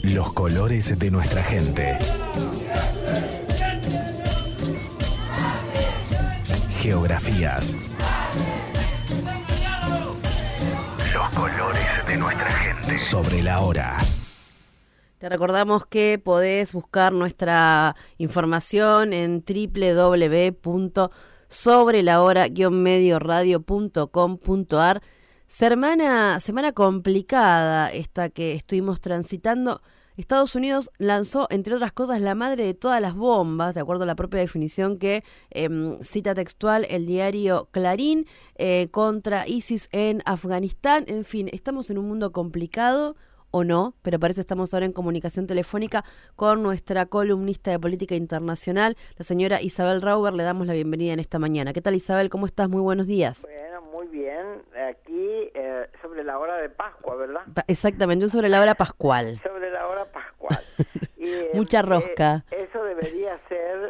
Los colores de nuestra gente. Geografías. Los colores de nuestra gente. Sobre la hora. Te recordamos que podés buscar nuestra información en www.sobrelahora-medioradio.com.ar. Semana complicada esta que estuvimos transitando. Estados Unidos lanzó, entre otras cosas, la madre de todas las bombas, de acuerdo a la propia definición que cita textual el diario Clarín, contra ISIS en Afganistán. En fin, estamos en un mundo complicado, o no, pero para eso estamos ahora en comunicación telefónica con nuestra columnista de política internacional, la señora Isabel Rauber. Le damos la bienvenida en esta mañana. ¿Qué tal, Isabel? ¿Cómo estás? Muy buenos días. Bueno, muy bien. Aquí sobre la hora de Pascua, ¿verdad? Exactamente, sobre la hora pascual. Sobre la hora pascual. Y, mucha rosca. Eso debería ser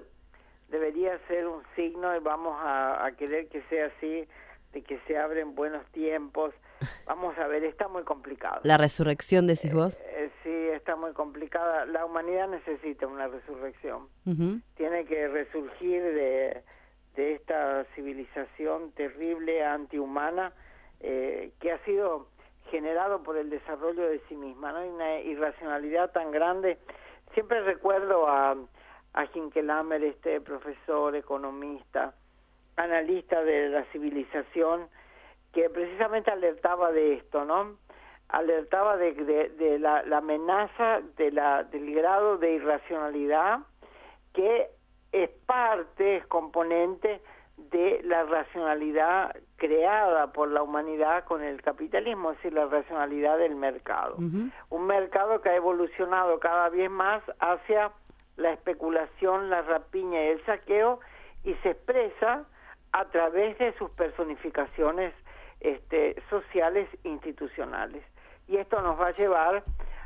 un signo, y vamos a querer que sea así, de que se abren buenos tiempos. Vamos a ver, está muy complicado. ¿La resurrección decís vos? Sí, está muy complicada. La humanidad necesita una resurrección. Uh-huh. Tiene que resurgir de esta civilización terrible, antihumana, que ha sido generado por el desarrollo de sí misma, ¿no? Hay una irracionalidad tan grande. Siempre recuerdo a Hinkelhammer, este profesor, economista, analista de la civilización, que precisamente alertaba de esto, ¿no? Alertaba de la amenaza del grado de irracionalidad que es componente de la racionalidad creada por la humanidad con el capitalismo, es decir, la racionalidad del mercado. Uh-huh. Un mercado que ha evolucionado cada vez más hacia la especulación, la rapiña y el saqueo, y se expresa a través de sus personificaciones sociales institucionales. Y esto nos va a llevar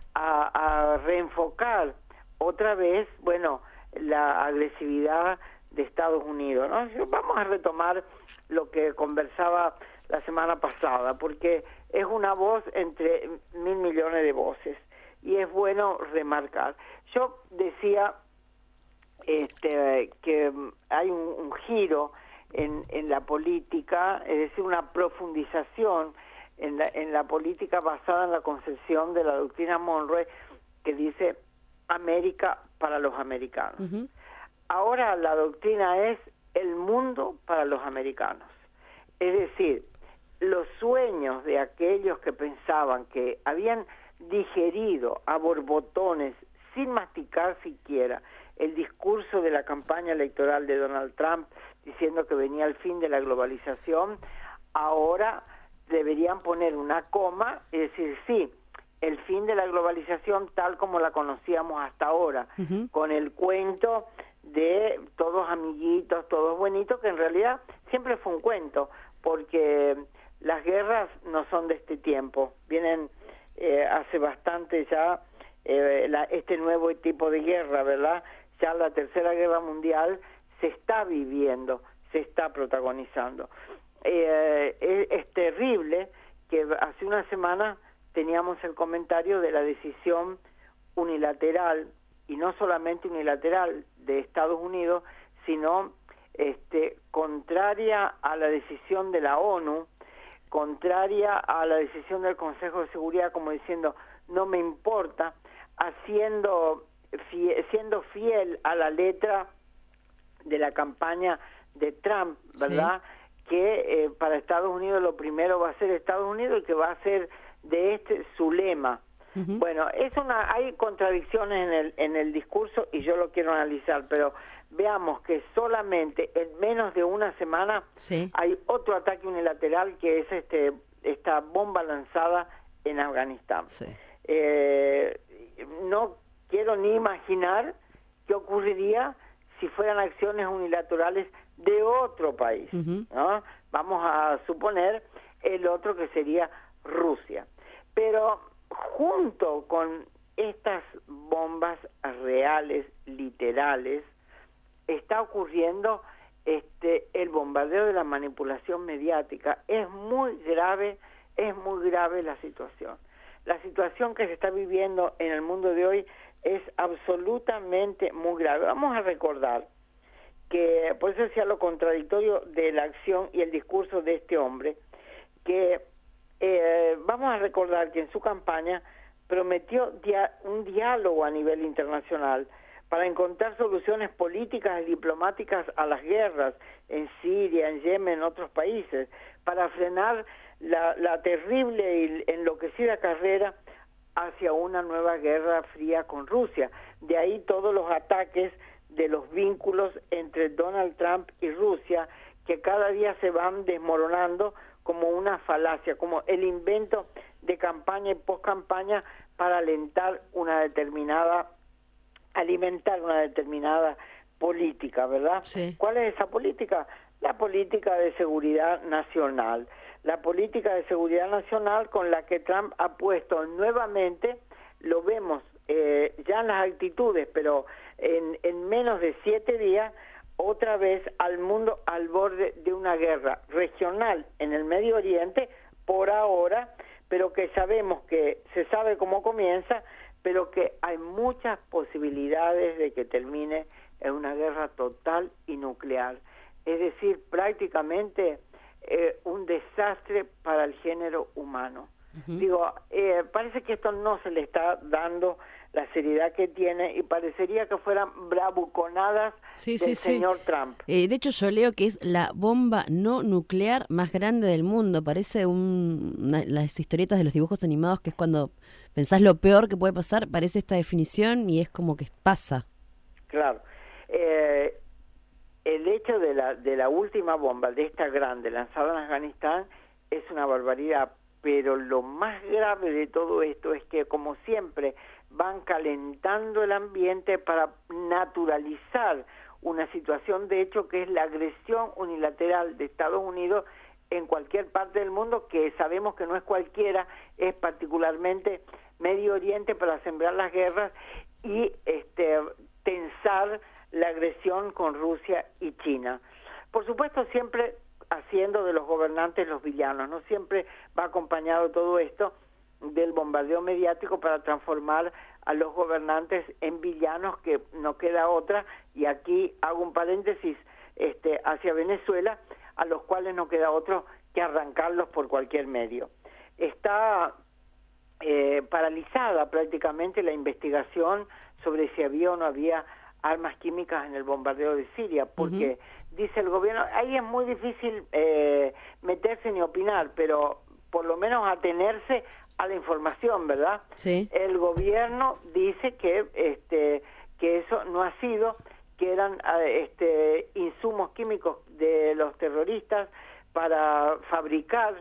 a reenfocar otra vez, la agresividad de Estados Unidos, ¿no? Vamos a retomar lo que conversaba la semana pasada, porque es una voz entre 1.000 millones de voces, y es bueno remarcar. Yo decía que hay un giro en la política, es decir, una profundización en la política basada en la concepción de la doctrina Monroe, que dice América para los americanos. Uh-huh. Ahora la doctrina es el mundo para los americanos. Es decir, los sueños de aquellos que pensaban que habían digerido a borbotones, sin masticar siquiera, el discurso de la campaña electoral de Donald Trump, diciendo que venía el fin de la globalización, ahora deberían poner una coma y decir, sí, el fin de la globalización tal como la conocíamos hasta ahora, uh-huh, con el cuento de todos amiguitos, todos buenitos, que en realidad siempre fue un cuento, porque las guerras no son de este tiempo, vienen hace bastante ya este nuevo tipo de guerra, ¿verdad? Ya la Tercera Guerra Mundial se está viviendo, se está protagonizando. Es terrible que hace una semana teníamos el comentario de la decisión unilateral, y no solamente unilateral de Estados Unidos, sino contraria a la decisión de la ONU, contraria a la decisión del Consejo de Seguridad, como diciendo, no me importa, siendo fiel a la letra de la campaña de Trump, ¿verdad? Sí. Que para Estados Unidos lo primero va a ser Estados Unidos, y que va a ser de su lema. Uh-huh. Bueno, hay contradicciones en el discurso, y yo lo quiero analizar, pero veamos que solamente en menos de una semana sí, hay otro ataque unilateral, que es esta bomba lanzada en Afganistán. Sí. No quiero ni imaginar qué ocurriría si fueran acciones unilaterales de otro país, uh-huh, ¿no? Vamos a suponer el otro, que sería Rusia. Pero junto con estas bombas reales, literales, está ocurriendo el bombardeo de la manipulación mediática. Es muy grave la situación. la situación que se está viviendo en el mundo de hoy es absolutamente muy grave. Vamos a recordar que, por eso decía lo contradictorio de la acción y el discurso de este hombre, que vamos a recordar que en su campaña prometió un diálogo a nivel internacional para encontrar soluciones políticas y diplomáticas a las guerras en Siria, en Yemen, en otros países, para frenar la terrible y enloquecida carrera hacia una nueva guerra fría con Rusia. De ahí todos los ataques de los vínculos entre Donald Trump y Rusia, que cada día se van desmoronando como una falacia, como el invento de campaña y post-campaña para alimentar una determinada política, ¿verdad? Sí. ¿Cuál es esa política? La política de seguridad nacional. La política de seguridad nacional con la que Trump ha puesto nuevamente, lo vemos ya en las actitudes, pero en menos de 7 días, otra vez al mundo al borde de una guerra regional en el Medio Oriente, por ahora, pero que sabemos que se sabe cómo comienza, pero que hay muchas posibilidades de que termine en una guerra total y nuclear. Es decir, prácticamente un desastre para el género humano. Digo, parece que esto no se le está dando la seriedad que tiene y parecería que fueran bravuconadas del señor Trump. De hecho, yo leo que es la bomba no nuclear más grande del mundo. Parece las historietas de los dibujos animados, que es cuando pensás lo peor que puede pasar, parece esta definición y es como que pasa. Claro. El hecho de la última bomba, de esta grande, lanzada en Afganistán, es una barbaridad, pero lo más grave de todo esto es que, como siempre, van calentando el ambiente para naturalizar una situación de hecho que es la agresión unilateral de Estados Unidos en cualquier parte del mundo, que sabemos que no es cualquiera, es particularmente Medio Oriente, para sembrar las guerras y tensar la agresión con Rusia y China. Por supuesto, siempre haciendo de los gobernantes los villanos, no siempre va acompañado todo esto del bombardeo mediático para transformar a los gobernantes en villanos, que no queda otra, y aquí hago un paréntesis hacia Venezuela, a los cuales no queda otro que arrancarlos por cualquier medio. Está paralizada prácticamente la investigación sobre si había o no había armas químicas en el bombardeo de Siria, porque dice el gobierno, ahí es muy difícil meterse ni opinar, pero por lo menos atenerse a la información, ¿verdad? Sí. El gobierno dice que eso no ha sido, que eran insumos químicos de los terroristas para fabricar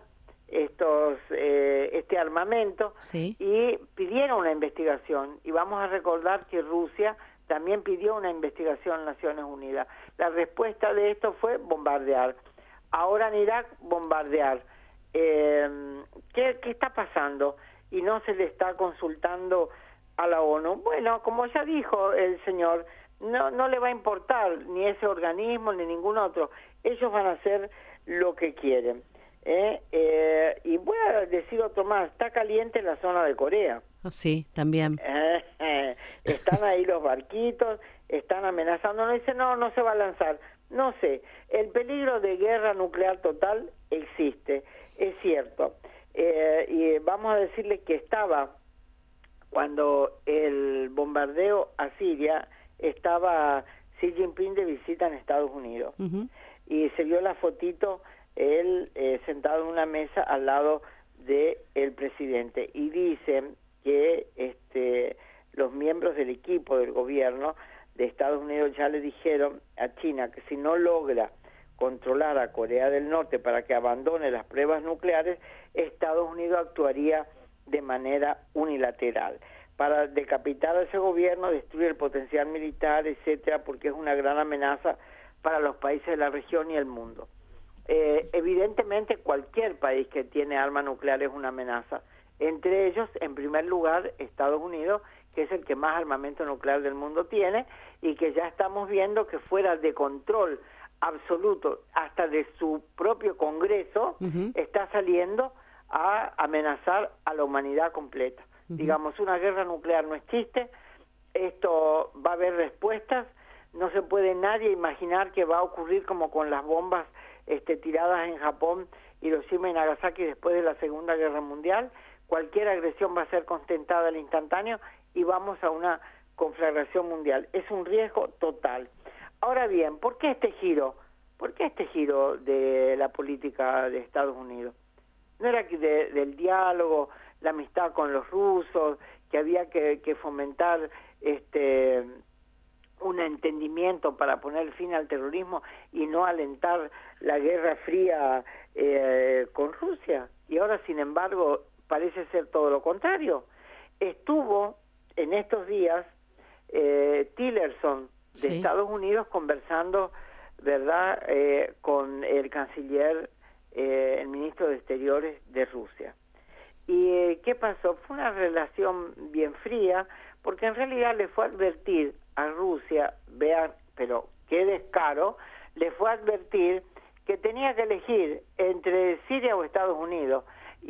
este armamento, sí, y pidieron una investigación, y vamos a recordar que Rusia también pidió una investigación en Naciones Unidas. La respuesta de esto fue bombardear. Ahora en Irak, bombardear. ¿Qué está pasando? Y no se le está consultando a la ONU. Bueno, como ya dijo el señor, no le va a importar ni ese organismo ni ningún otro. Ellos van a hacer lo que quieren. Y voy a decir otro más, está caliente la zona de Corea. Oh, sí, también. Están ahí los barquitos, están amenazando, no dice no se va a lanzar. No sé, el peligro de guerra nuclear total existe, es cierto. Y vamos a decirle que estaba, cuando el bombardeo a Siria, estaba Xi Jinping de visita en Estados Unidos. Y se vio la fotito, él sentado en una mesa al lado del presidente. Y dicen que los miembros del equipo del gobierno de Estados Unidos ya le dijeron a China que si no logra controlar a Corea del Norte para que abandone las pruebas nucleares, Estados Unidos actuaría de manera unilateral para decapitar a ese gobierno, destruir el potencial militar, etcétera, porque es una gran amenaza para los países de la región y el mundo. Evidentemente, cualquier país que tiene arma nuclear es una amenaza. Entre ellos, en primer lugar, Estados Unidos, que es el que más armamento nuclear del mundo tiene, y que ya estamos viendo que fuera de control absoluto, hasta de su propio Congreso, está saliendo a amenazar a la humanidad completa. Digamos, una guerra nuclear no existe, esto va a haber respuestas, no se puede nadie imaginar que va a ocurrir como con las bombas tiradas en Japón, Hiroshima y Nagasaki después de la Segunda Guerra Mundial. Cualquier agresión va a ser contentada al instantáneo y vamos a una conflagración mundial. Es un riesgo total. Ahora bien, ¿por qué este giro? ¿Por qué este giro de la política de Estados Unidos? No era que del diálogo, la amistad con los rusos, que había que fomentar un entendimiento para poner fin al terrorismo y no alentar la Guerra Fría con Rusia. Y ahora, sin embargo, parece ser todo lo contrario. Estuvo en estos días Tillerson de Estados Unidos conversando, ¿verdad?, con el canciller, el ministro de Exteriores de Rusia. ¿Y qué pasó? Fue una relación bien fría, porque en realidad le fue a advertir a Rusia, vean, pero qué descaro, le fue a advertir que tenía que elegir entre Siria o Estados Unidos.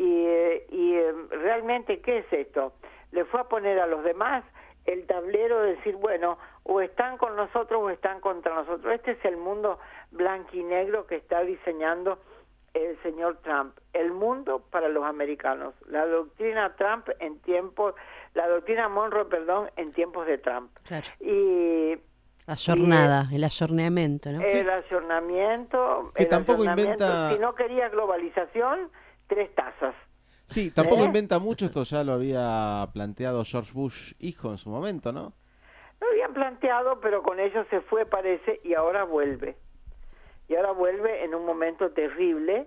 Y realmente, ¿qué es esto? Le fue a poner a los demás el tablero de decir, bueno, o están con nosotros o están contra nosotros. Este es el mundo blanco y negro que está diseñando el señor Trump, el mundo para los americanos, la doctrina Trump en tiempos, la doctrina Monroe, perdón, en tiempos de Trump. Claro. Y la jornada, el ayornamiento, ¿no? El ayornamiento, que tampoco inventa... Si no quería globalización, 3 tazas. Sí, tampoco inventa mucho, esto ya lo había planteado George Bush hijo en su momento, ¿no? Lo habían planteado, pero con ellos se fue, parece, y ahora vuelve. Y ahora vuelve en un momento terrible,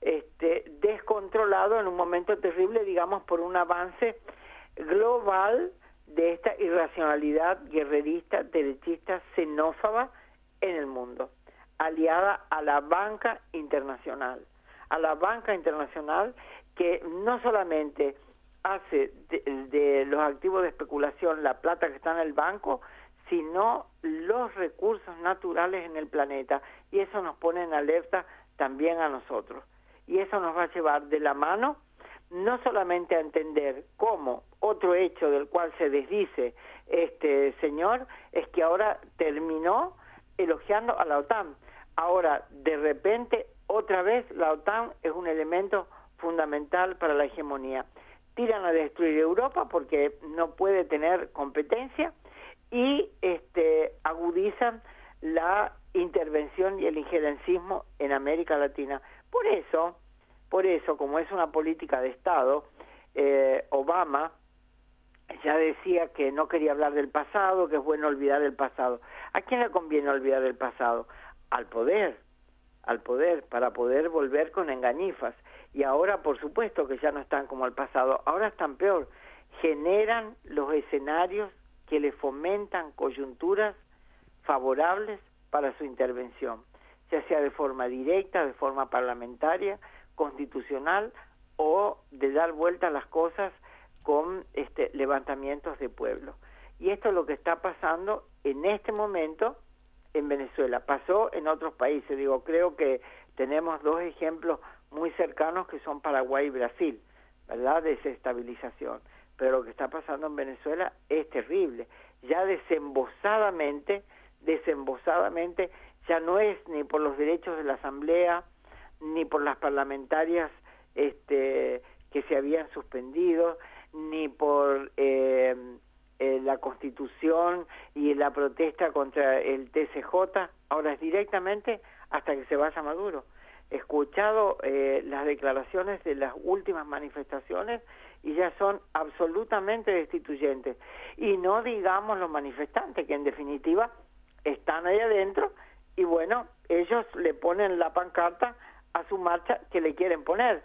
descontrolado, en un momento terrible, digamos, por un avance global de esta irracionalidad guerrerista, derechista, xenófoba en el mundo, aliada a la banca internacional. A la banca internacional que no solamente hace de los activos de especulación la plata que está en el banco, sino los recursos naturales en el planeta, y eso nos pone en alerta también a nosotros. Y eso nos va a llevar de la mano no solamente a entender cómo otro hecho del cual se desdice este señor es que ahora terminó elogiando a la OTAN. Ahora, de repente, otra vez la OTAN es un elemento fundamental para la hegemonía. Tiran a destruir Europa porque no puede tener competencia y agudizan la intervención y el injerencismo en América Latina. Por eso, como es una política de Estado, Obama ya decía que no quería hablar del pasado, que es bueno olvidar el pasado. ¿A quién le conviene olvidar el pasado? Al poder, para poder volver con engañifas. Y ahora, por supuesto, que ya no están como el pasado, ahora están peor. Generan los escenarios que le fomentan coyunturas favorables para su intervención, ya sea de forma directa, de forma parlamentaria, constitucional, o de dar vuelta a las cosas con levantamientos de pueblo. Y esto es lo que está pasando en este momento en Venezuela. Pasó en otros países, creo que tenemos 2 ejemplos muy cercanos que son Paraguay y Brasil, ¿verdad?, de desestabilización. Pero lo que está pasando en Venezuela es terrible. Ya desembosadamente, ya no es ni por los derechos de la Asamblea, ni por las parlamentarias que se habían suspendido, ni por la Constitución y la protesta contra el TCJ. Ahora es directamente hasta que se vaya Maduro. He escuchado las declaraciones de las últimas manifestaciones y ya son absolutamente destituyentes. Y no digamos los manifestantes, que en definitiva están ahí adentro y bueno, ellos le ponen la pancarta a su marcha que le quieren poner.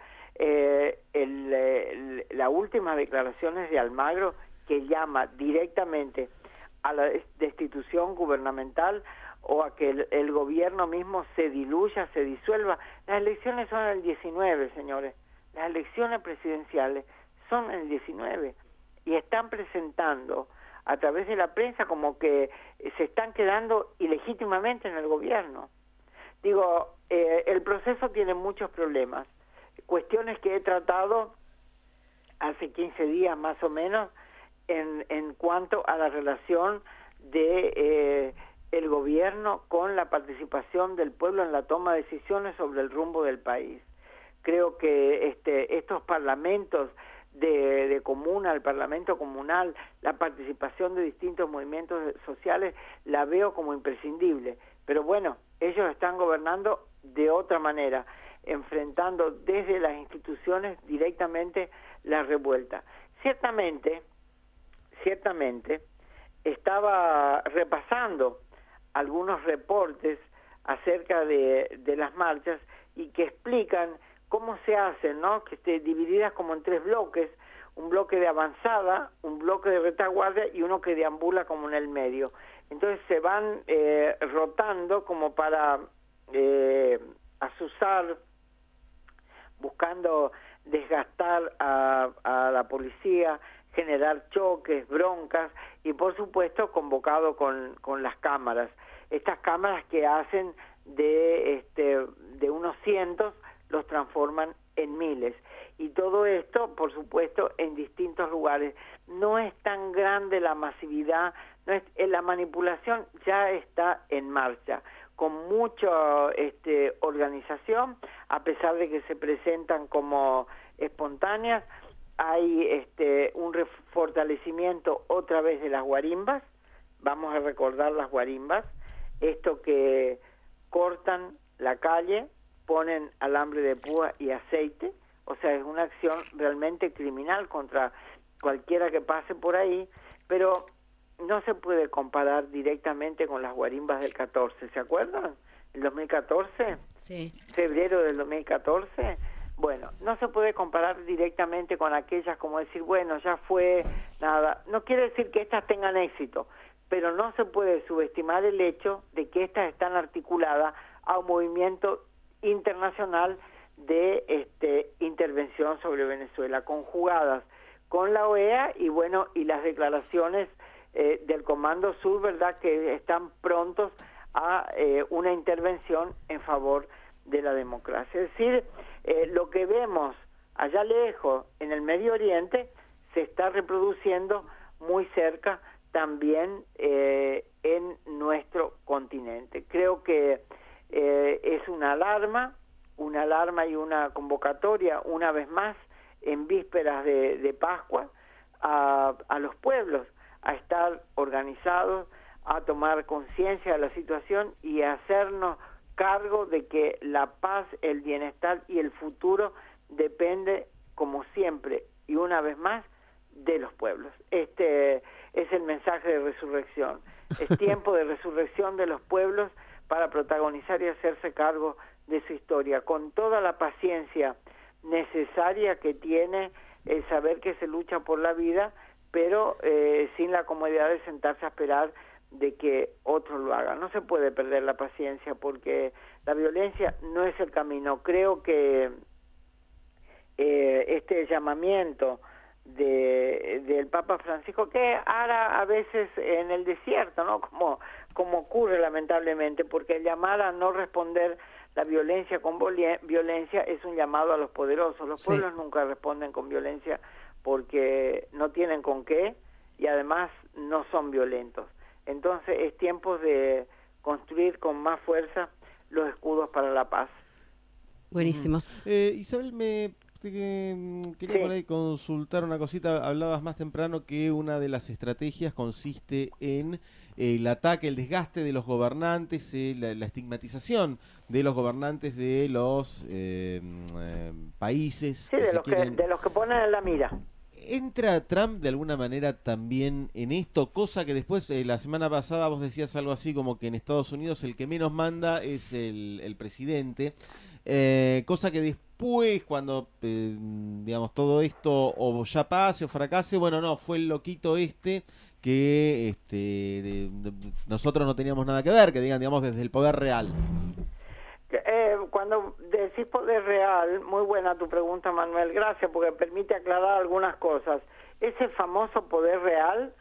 Las últimas declaraciones de Almagro, que llama directamente a la destitución gubernamental o a que el gobierno mismo se diluya, se disuelva. Las elecciones son el 19, señores. Las elecciones presidenciales son el 19 y están presentando a través de la prensa como que se están quedando ilegítimamente en el gobierno. El proceso tiene muchos problemas. cuestiones que he tratado hace 15 días más o menos en cuanto a la relación de el gobierno con la participación del pueblo en la toma de decisiones sobre el rumbo del país. Creo que estos parlamentos de comuna, el parlamento comunal, la participación de distintos movimientos sociales, la veo como imprescindible. Pero bueno, ellos están gobernando de otra manera, enfrentando desde las instituciones directamente la revuelta. Ciertamente, estaba repasando algunos reportes acerca de las marchas y que explican cómo se hacen, ¿no? Que esté divididas como en 3 bloques, un bloque de avanzada, un bloque de retaguardia y uno que deambula como en el medio. Entonces se van rotando como para azuzar, buscando desgastar a la policía, generar choques, broncas y por supuesto convocado con las cámaras. Estas cámaras que hacen de unos cientos los transforman en miles. Y todo esto, por supuesto, en distintos lugares. No es tan grande la masividad, la manipulación ya está en marcha, con mucha organización, a pesar de que se presentan como espontáneas. Hay un fortalecimiento otra vez de las guarimbas, vamos a recordar las guarimbas, esto que cortan la calle, ponen alambre de púa y aceite, o sea, es una acción realmente criminal contra cualquiera que pase por ahí, pero no se puede comparar directamente con las guarimbas del 14, ¿se acuerdan? ¿El 2014? Sí. Febrero del 2014. Bueno, no se puede comparar directamente con aquellas como decir, bueno, ya fue, nada. No quiere decir que estas tengan éxito, pero no se puede subestimar el hecho de que estas están articuladas a un movimiento internacional de intervención sobre Venezuela, conjugadas con la OEA y bueno, y las declaraciones del Comando Sur, ¿verdad?, que están prontos a una intervención en favor de la democracia. Es decir, lo que vemos allá lejos en el Medio Oriente se está reproduciendo muy cerca también en nuestro continente. Creo que es una alarma y una convocatoria, una vez más, en vísperas de Pascua, a los pueblos, a estar organizados, a tomar conciencia de la situación y a hacernos cargo de que la paz, el bienestar y el futuro depende, como siempre, y una vez más, de los pueblos. Este es el mensaje de resurrección. Es tiempo de resurrección de los pueblos para protagonizar y hacerse cargo de su historia, con toda la paciencia necesaria que tiene el saber que se lucha por la vida, pero sin la comodidad de sentarse a esperar de que otros lo hagan. No se puede perder la paciencia porque la violencia no es el camino. Creo que este llamamiento del Papa Francisco, que hará a veces en el desierto, ¿no? Como ocurre lamentablemente, porque el llamar a no responder la violencia con violencia es un llamado a los poderosos. Los pueblos nunca responden con violencia porque no tienen con qué y además no son violentos. Entonces es tiempo de construir con más fuerza los escudos para la paz. Buenísimo. Isabel, quería por ahí consultar una cosita. Hablabas más temprano que una de las estrategias consiste en el ataque, el desgaste de los gobernantes, la estigmatización de los gobernantes de los países. Sí, de los que ponen en la mira. ¿Entra Trump de alguna manera también en esto? Cosa que después, la semana pasada vos decías algo así como que en Estados Unidos el que menos manda es el presidente. Cosa que después, cuando digamos todo esto o ya pase o fracase, bueno, no, fue el loquito que nosotros no teníamos nada que ver, que digan, digamos, desde el poder real. Cuando decís poder real, muy buena tu pregunta, Manuel, gracias, porque permite aclarar algunas cosas. Ese famoso poder real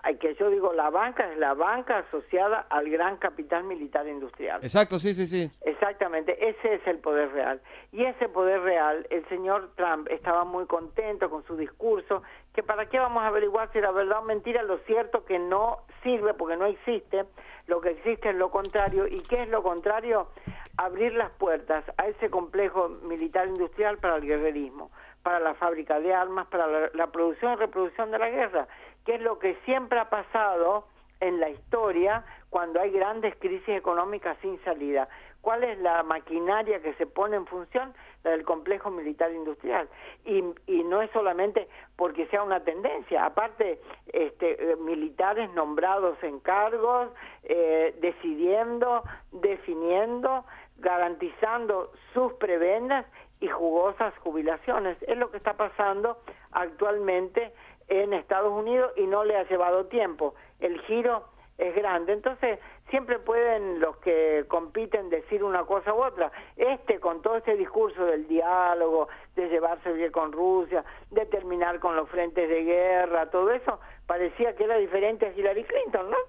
que yo digo la banca es la banca asociada al gran capital militar industrial. Exacto, sí. Exactamente, ese es el poder real. Y ese poder real, el señor Trump estaba muy contento con su discurso, que para qué vamos a averiguar si era verdad o mentira, lo cierto que no sirve porque no existe, lo que existe es lo contrario. ¿Y qué es lo contrario? Abrir las puertas a ese complejo militar industrial para el guerrerismo, para la fábrica de armas, para la producción y reproducción de la guerra, que es lo que siempre ha pasado en la historia cuando hay grandes crisis económicas sin salida. ¿Cuál es la maquinaria que se pone en función? La del complejo militar industrial. Y no es solamente porque sea una tendencia, aparte militares nombrados en cargos, decidiendo, definiendo, garantizando sus prebendas y jugosas jubilaciones. Es lo que está pasando actualmente en Estados Unidos y no le ha llevado tiempo. El giro es grande. Entonces, siempre pueden los que compiten decir una cosa u otra. Con todo este discurso del diálogo, de llevarse bien con Rusia, de terminar con los frentes de guerra, todo eso, parecía que era diferente a Hillary Clinton, ¿no?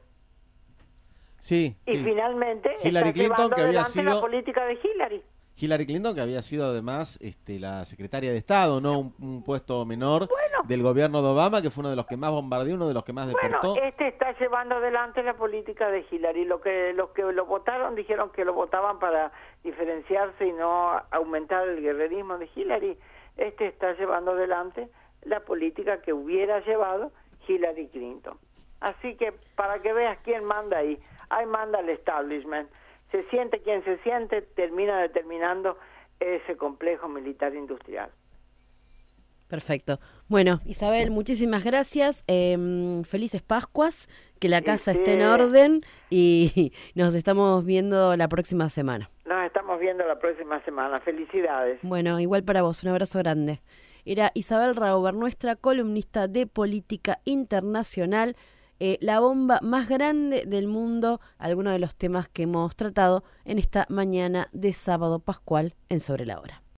Sí. Y finalmente Hillary está Clinton, llevando que había adelante sido la política de Hillary Clinton, que había sido además la secretaria de Estado, ¿no? Un puesto menor del gobierno de Obama, que fue uno de los que más bombardeó, uno de los que más deportó. Bueno, está llevando adelante la política de Hillary. Los que lo votaron dijeron que lo votaban para diferenciarse y no aumentar el guerrerismo de Hillary. Está llevando adelante la política que hubiera llevado Hillary Clinton. Así que para que veas quién manda ahí. Ahí manda el establishment. Se siente quien se siente, termina determinando ese complejo militar industrial. Perfecto. Bueno, Isabel, muchísimas gracias. Felices Pascuas, que la casa esté en orden y nos estamos viendo la próxima semana. Nos estamos viendo la próxima semana. Felicidades. Bueno, igual para vos. Un abrazo grande. Era Isabel Rauber, nuestra columnista de política internacional. La bomba más grande del mundo, algunos de los temas que hemos tratado en esta mañana de sábado pascual en Sobre la Hora.